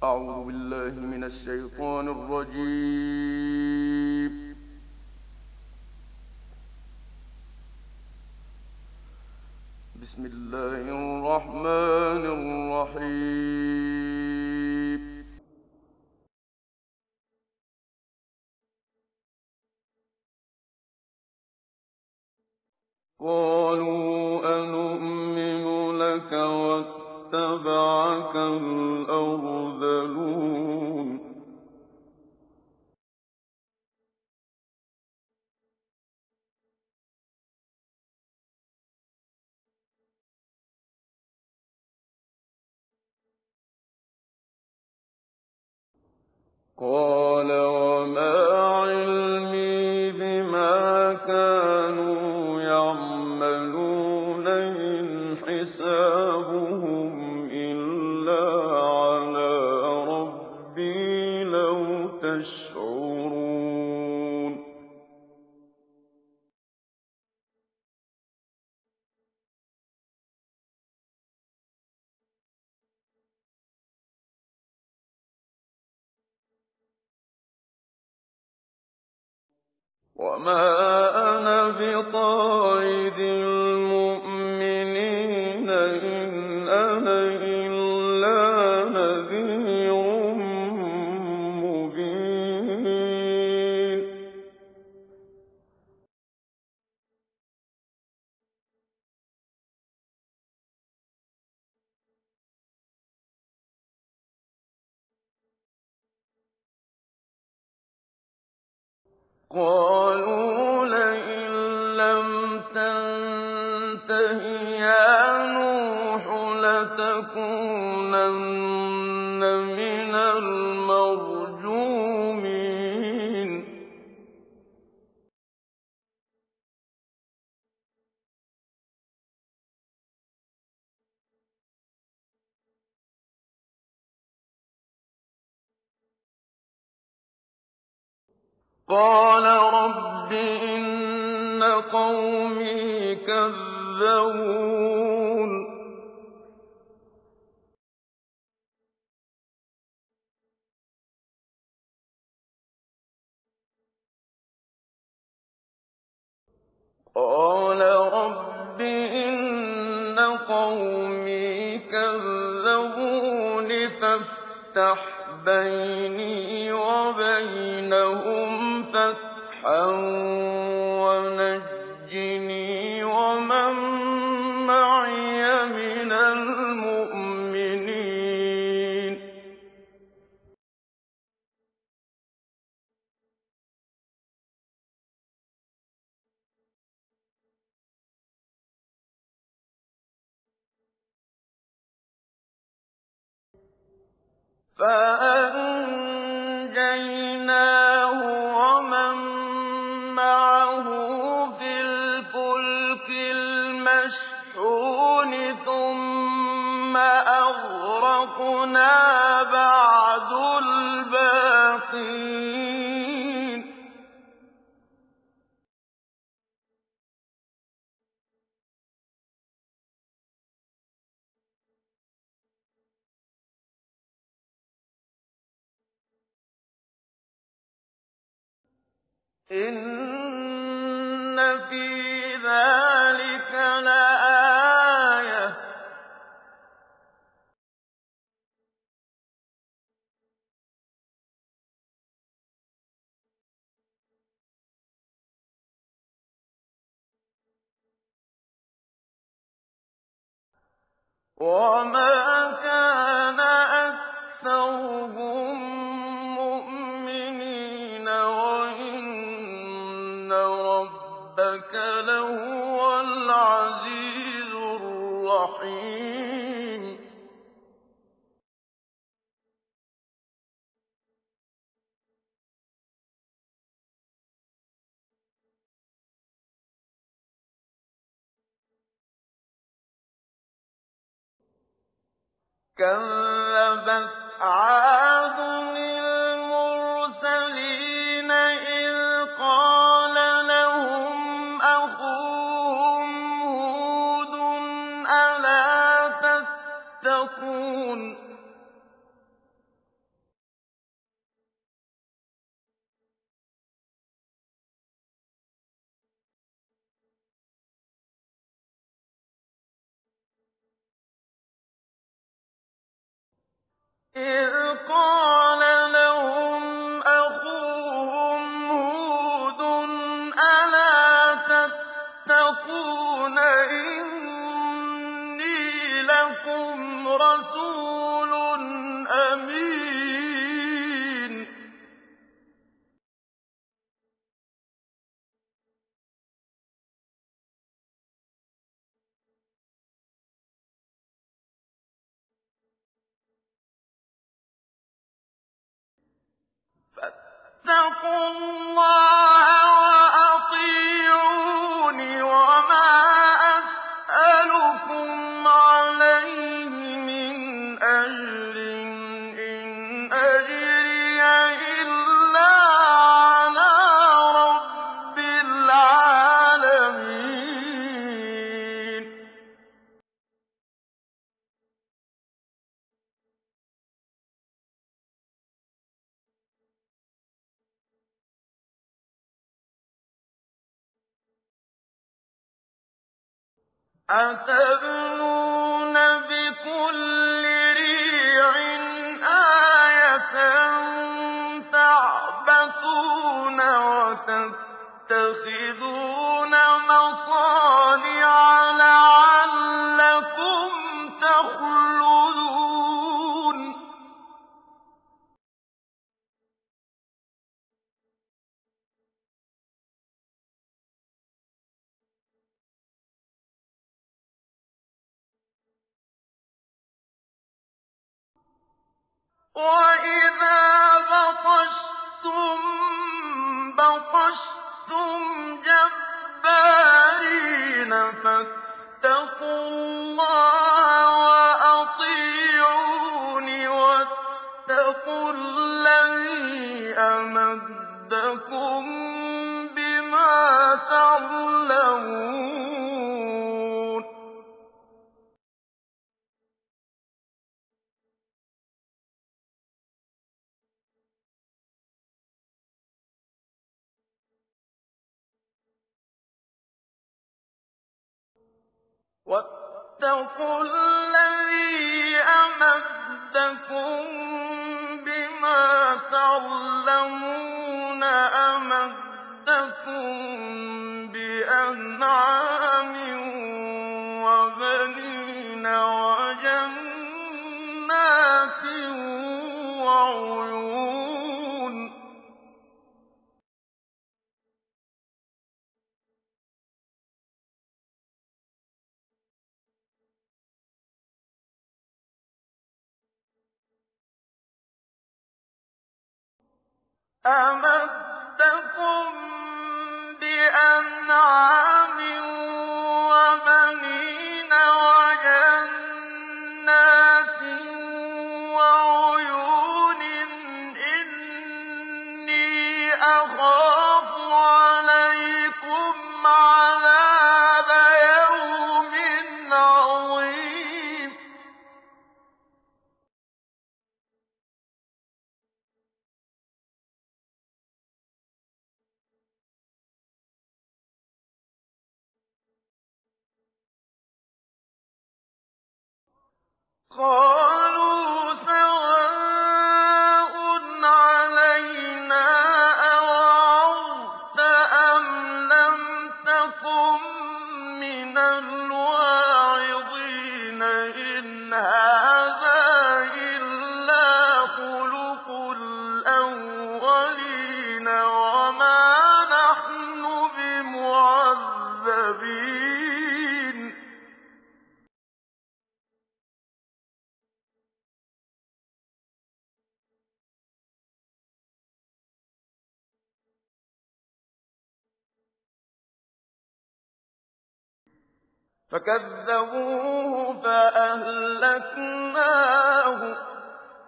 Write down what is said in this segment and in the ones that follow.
أعوذ بالله من الشيطان الرجيم. بسم الله الرحمن الرحيم. قالوا أنؤمن لك واتبعك الأرذلون قال وما علمي بما كانوا يعملون إن حسابهم إلا على ربي لو تشعرون. وما أنا بطارد المؤمنين إن أنا إلا نذير مبين. قالوا لئن لم تنته يا نوح لتكونن من المرجومين. قال رب إن قومي كذبون. قال رب إن قومي كذبون فافتح بيني وبينهم فتحا ونجني ومن معي من المؤمنين. فأنجيناه ومن معه في الفلك المشحون ثم أغرقنا بعد الباقين. إن في ذلك لآية وما كان أكثرهم مؤمنين وإن ربك لهو العزيز الرحيم. كذبت عاد المرسلين إذ قال لهم أخوهم هود ألا تتقون. إِذْ قَالَ لَهُمْ أَخُوهُمْ هُودٌ أَلَا تَتَّقُونَ إِنِّي لَكُمْ رَسُولٌ أَمِينٌ فَاتَّقُوا اللَّهَ وَأَطِيعُونِ وَمَا أَسْأَلُكُمْ عَلَيْهِ مِنْ أَجْرٍ ۖ إِنْ أَجْرِيَ إِلَّا عَلَىٰ رَبِّ الْعَالَمِينَ أَتَبْنُونَ بِكُلِّ رِيعٍ آيَةً تَعْبَثُونَ وَتَتَّخِذُونَ مَصَانِعَ لَعَلَّكُمْ تَخْلُدُونَ وَإِذَا بَطَشْتُم بَطَشْتُمْ جَبَّارِينَ فَاتَّقُوا اللَّهَ وَأَطِيعُونِ وَاتَّقُوا الَّذِي أَمَدَّكُم بِمَا تَعْلَمُونَ وَاتَّقُوا الَّذِي أَمَدَّكُم بِمَا تَعْلَمُونَ أَمَدَّكُم بِأَنْعَامٍ وَبَنِينَ وَجَنَّاتٍ وَعُيُونٍ أَمَدَّكُم بِأَنْعَامٍ وَبَنِينَ وَجَنَّاتٍ وَعُيُونٍ إِنِّي أَخَافُ عَلَيْكُمْ عَذَابَ يَوْمٍ عَظِيمٍ قَالُوا سَوَاءٌ عَلَيْنَا أَوَعَظْتَ أَمْ لَمْ تَكُن مِّنَ الْوَاعِظِينَ إِنْ هَٰذَا إِلَّا خُلُقُ الْأَوَّلِينَ وَمَا نَحْنُ بِمُعَذَّبِينَ فَكَذَّبُوهُ فَأَهْلَكْنَاهُ ۗ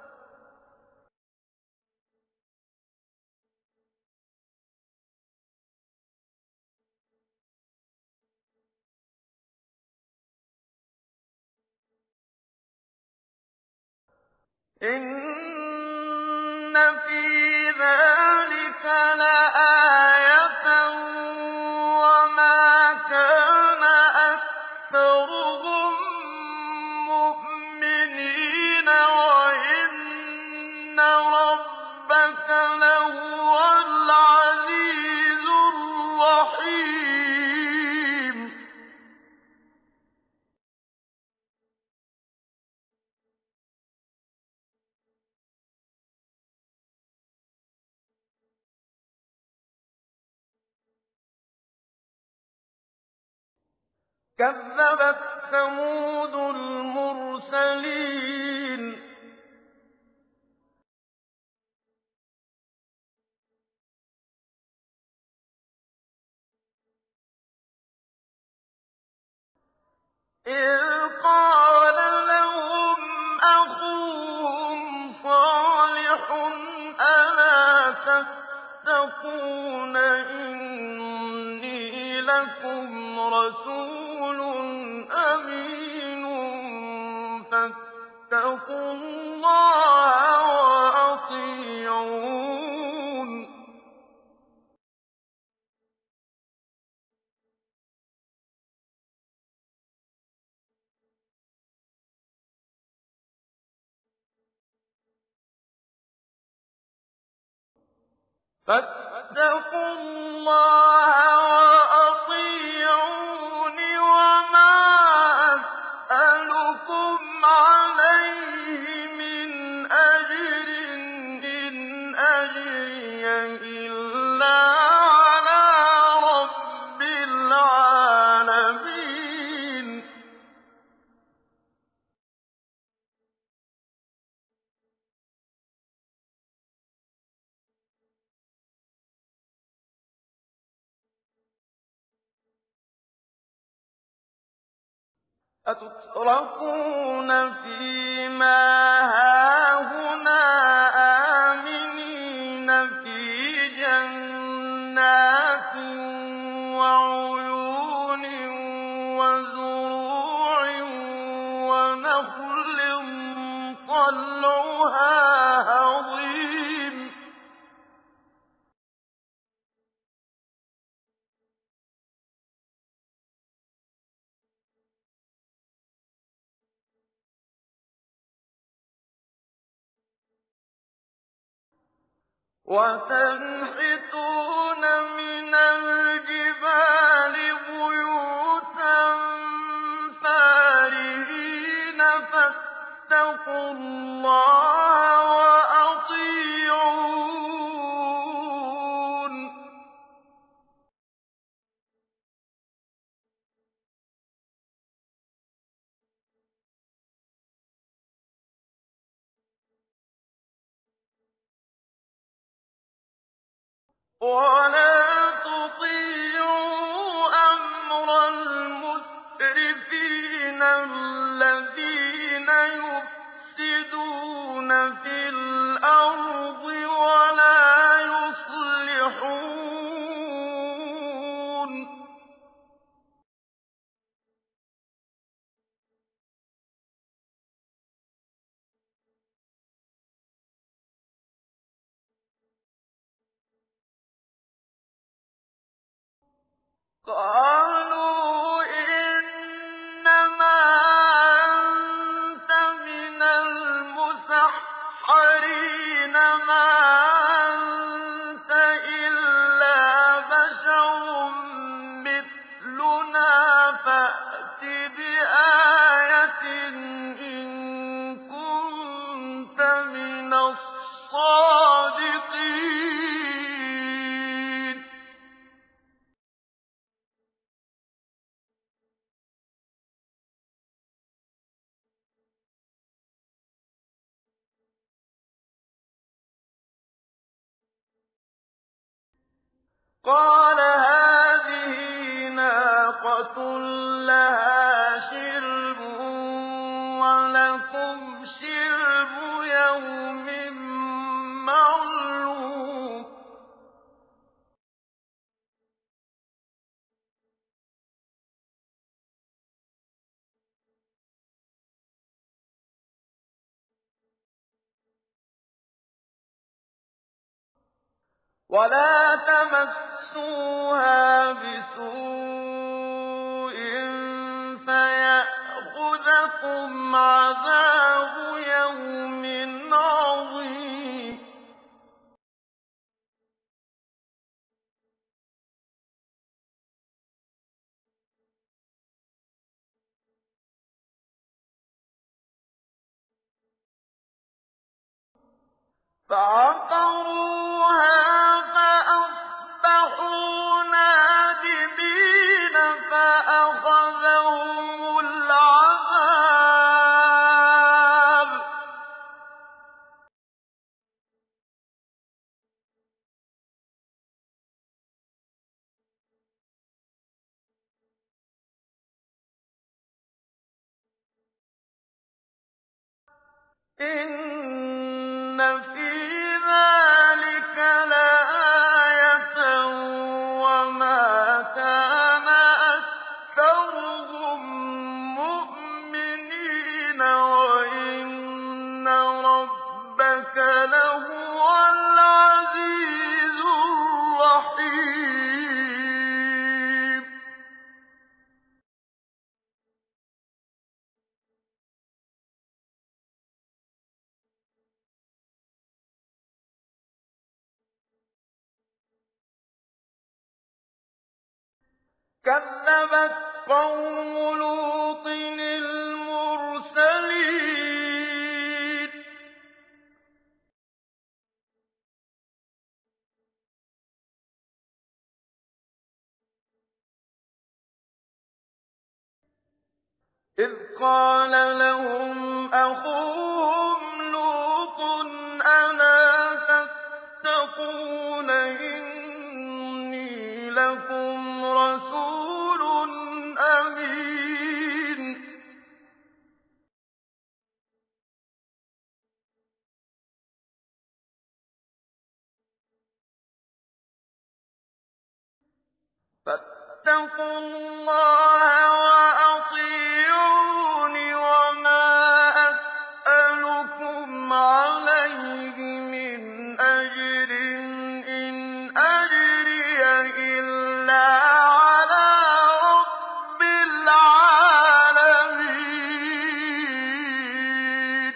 إِنَّ فِي ذَٰلِكَ لَآيَةً ۖ وَمَا كَانَ أَكْثَرُهُم مُّؤْمِنِينَ وَإِنَّ كَذَّبَتْ ثَمُودُ الْمُرْسَلِينَ إِذْ قَالَ لَهُمْ أَخُوهُمْ صَالِحٌ أَلَا تَتَّقُونَ إِنِّي لَكُمْ رَسُولٌ أَمِينٌ فَاتَّقُوا اللَّهَ وَأَطِيعُونِ فَاتَّقُوا اللَّهَ وَأَطِيعُونِ وَمَا أَسْأَلُكُمْ عَلَيْهِ مِنْ أَجْرٍ ۖ إِنْ أَجْرِيَ إِلَّا عَلَىٰ رَبِّ الْعَالَمِينَ أَتُتْرَكُونَ فِي مَا هَاهُنَا آمِنِينَ فِي جَنَّاتٍ وَعُيُونٍ وَزُرُوعٍ وَنَخْلٍ طَلْعُهَا هَضِيمٌ وَتَنْحِتُونَ مِنَ الْجِبَالِ بُيُوتًا فَارِهِينَ فَاتَّقُوا اللَّهَ وَأَطِيعُونِ وَلَا تُطِيعُوا أَمْرَ الْمُسْرِفِينَ الَّذِينَ يُفْسِدُونَ فِي الْأَرْضِ وَلَا يُصْلِحُونَ قَالُوا إِنَّمَا أَنتَ مِنَ الْمُسَحَّرِينَ مَا أَنتَ إِلَّا بَشَرٌ مِّثْلُنَا فَأْتِ بِآيَةٍ إِن كُنتَ مِنَ الصَّادِقِينَ قَالَ هَٰذِهِ نَاقَةٌ لَّهَا شِرْبٌ وَلَكُمْ شِرْبُ يَوْمٍ مَّعْلُومٍ وَلَا تَمَسُّوهَا بِسُوءٍ فَيَأْخُذَكُمْ عَذَابُ يَوْمٍ عَظِيمٍ فَعَقَرُوهَا فَأَصْبَحُوا نَادِمِينَ فَأَخَذَهُمُ إِنَّ فِي ذَٰلِكَ لَآيَةً ۖ وَمَا كَانَ أَكْثَرُهُم مُّؤْمِنِينَ وَإِنَّ رَبَّكَ لَهُوَ الْعَزِيزُ الرَّحِيمُ كَذَّبَتْ قَوْمُ لُوطٍ الْمُرْسَلِينَ إِذْ قَالَ لَهُمْ أَخُوهُمْ لُوطٌ أَلَا تَتَّقُونَ إِنِّي لَكُمْ رَسُولٌ أَمِينٌ فَاتَّقُوا اللَّهَ وَأَطِيعُونِ وَمَا أَسْأَلُكُمْ عَلَيْهِ مِنْ أَجْرٍ ۖ إِنْ أَجْرِيَ إِلَّا عَلَىٰ رَبِّ الْعَالَمِينَ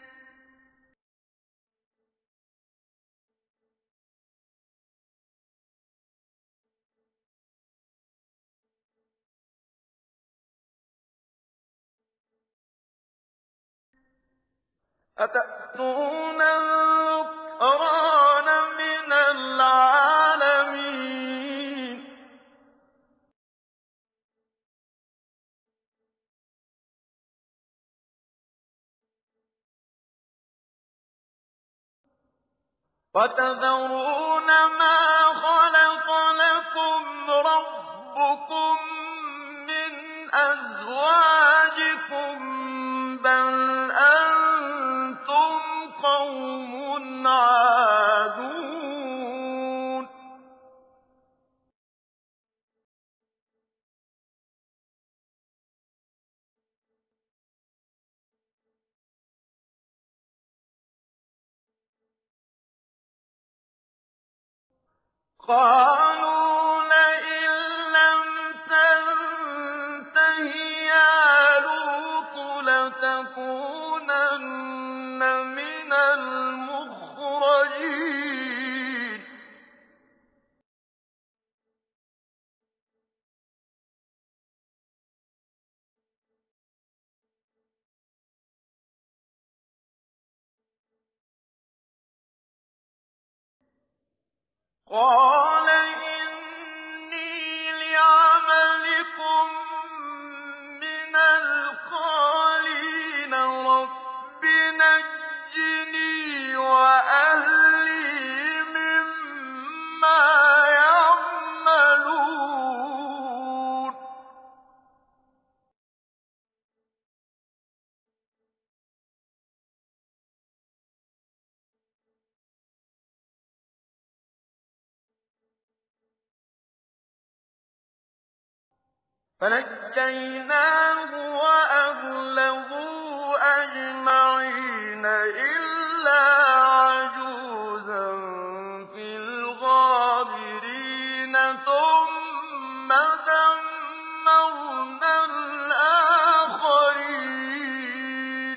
أَتَأْتُونَ الذُّكْرَانَ مِنَ الْعَالَمِينَ وَتَذَرُونَ مَا خَلَقَ لَكُمْ رَبُّكُم مِّنْ أَزْوَاجِكُم ۚ بَلْ أَنتُمْ قَوْمٌ عَادُونَ قَالُوا لَئِن لَّمْ تَنتَهِ يَا لُوطُ لَتَكُونَنَّ مِنَ الْمُخْرَجِينَ قَالَ إِنِّي لِعَمَلِكُم مِّنَ الْقَالِينَ رَبِّ نَجِّنِي وَأَهْلِي مِمَّا يَعْمَلُونَ فَنَجَّيْنَاهُ وَأَهْلَهُ أَجْمَعِينَ إِلَّا عَجُوزًا فِي الْغَابِرِينَ ثُمَّ دَمَّرْنَا الْآخَرِينَ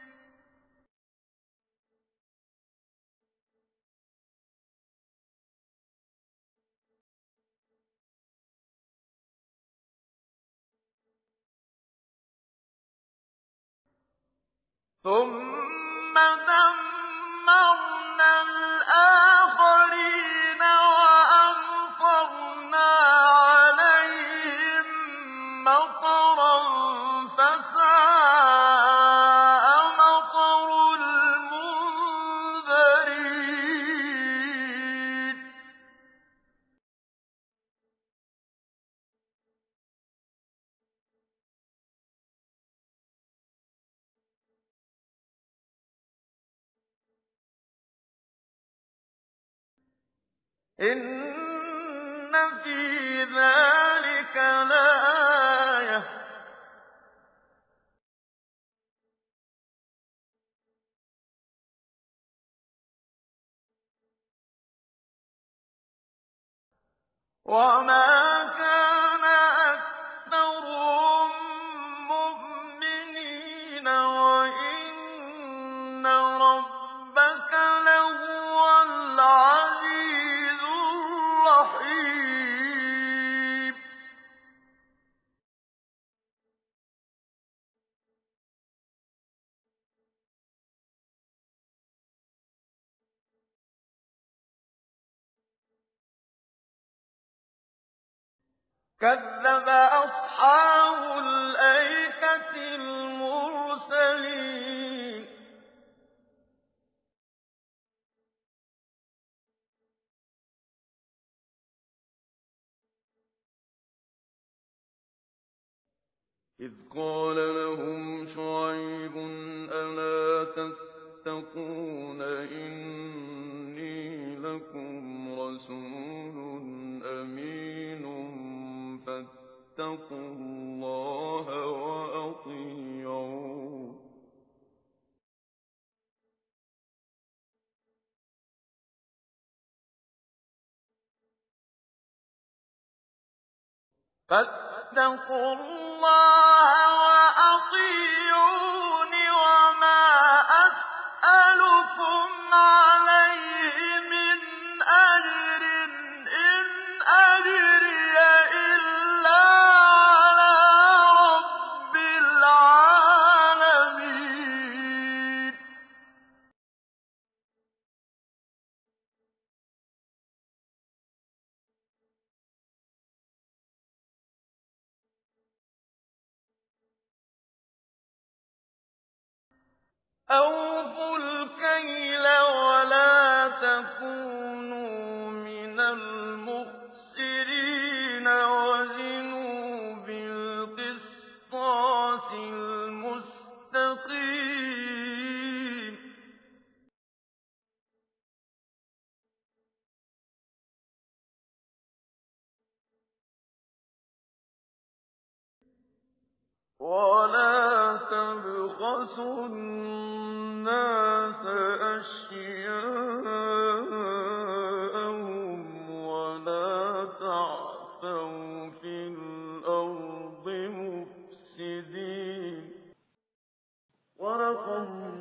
وَأَمْطَرْنَا عَلَيْهِم مَّطَرًا ۖ فَسَاءَ مَطَرُ الْمُنذَرِينَ إِنَّ فِي ذَٰلِكَ لَآيَةً ۖ وَمَا كَانَ أَكْثَرُهُم مُّؤْمِنِينَ وَإِنَّ رَبَّكَ لَهُوَ الْعَزِيزُ الرَّحِيمُ كَذَّبَ أَصْحَابُ الْأَيْكَةِ الْمُرْسَلِينَ إِذْ قَالَ لَهُمْ شُعَيْبٌ أَلَا تَتَّقُونَ إِنِّي لَكُمْ رَسُولٌ أَمِينٌ فَاتَّقُوا اللَّهَ وَأَطِيعُونِ وَمَا أَسْأَلُكُمْ عَلَيْهِ مِنْ أَجْرٍ ۖ إِنْ أَجْرِيَ إِلَّا عَلَىٰ رَبِّ الْعَالَمِينَ أَوْفُوا الْكَيْلَ وَلَا تَكُونُوا مِنَ الْمُخْسِرِينَ وَزِنُوا بِالْقِسْطَاسِ الْمُسْتَقِيمِ وَلَا تَبْخَسُوا النَّاسَ أَشْيَاءَهُمْ وَلَا تَعْثَوْا فِي الْأَرْضِ مُفْسِدِينَ